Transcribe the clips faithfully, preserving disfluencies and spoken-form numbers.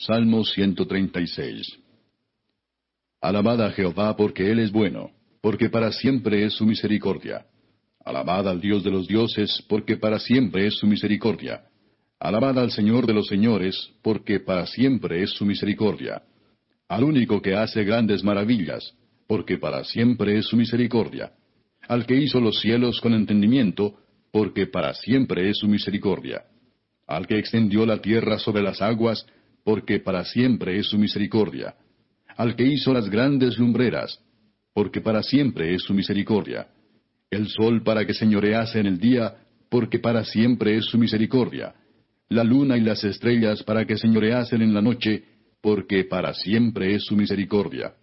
Salmo ciento treinta y seis. Alabad a Jehová porque Él es bueno, porque para siempre es su misericordia. Alabad al Dios de los dioses, porque para siempre es su misericordia. Alabad al Señor de los señores, porque para siempre es su misericordia. Al único que hace grandes maravillas, porque para siempre es su misericordia. Al que hizo los cielos con entendimiento, porque para siempre es su misericordia. Al que extendió la tierra sobre las aguas, porque para siempre es su misericordia. Al que hizo las grandes lumbreras, porque para siempre es su misericordia. El sol para que señorease en el día, porque para siempre es su misericordia. La luna y las estrellas para que señoreasen en la noche, porque para siempre es su misericordia.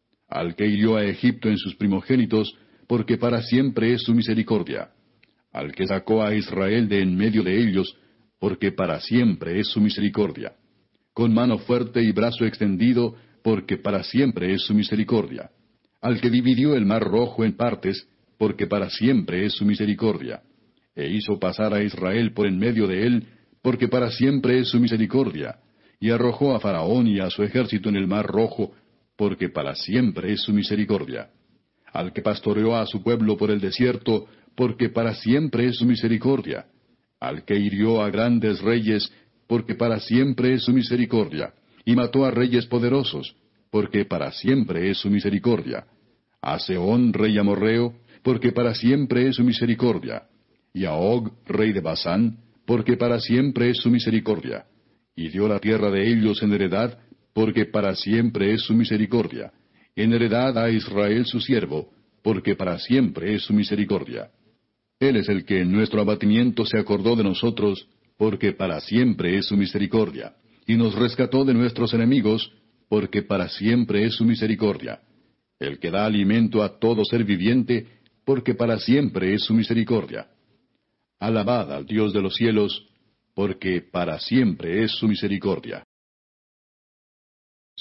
Al que hirió a Egipto en sus primogénitos, porque para siempre es su misericordia. Al que sacó a Israel de en medio de ellos, porque para siempre es su misericordia. Con mano fuerte y brazo extendido, porque para siempre es su misericordia. Al que dividió el mar rojo en partes, porque para siempre es su misericordia. E hizo pasar a Israel por en medio de él, porque para siempre es su misericordia. Y arrojó a Faraón y a su ejército en el mar rojo, porque para siempre es su misericordia. Al que pastoreó a su pueblo por el desierto, porque para siempre es su misericordia. Al que hirió a grandes reyes, porque para siempre es su misericordia. Y mató a reyes poderosos, porque para siempre es su misericordia. A Sehón, rey amorreo, porque para siempre es su misericordia. Y a Og, rey de Basán, porque para siempre es su misericordia. Y dio la tierra de ellos en heredad, porque para siempre es su misericordia. En heredad a Israel su siervo, porque para siempre es su misericordia. Él es el que en nuestro abatimiento se acordó de nosotros, porque para siempre es su misericordia. Y nos rescató de nuestros enemigos, porque para siempre es su misericordia. El que da alimento a todo ser viviente, porque para siempre es su misericordia. Alabad al Dios de los cielos, porque para siempre es su misericordia.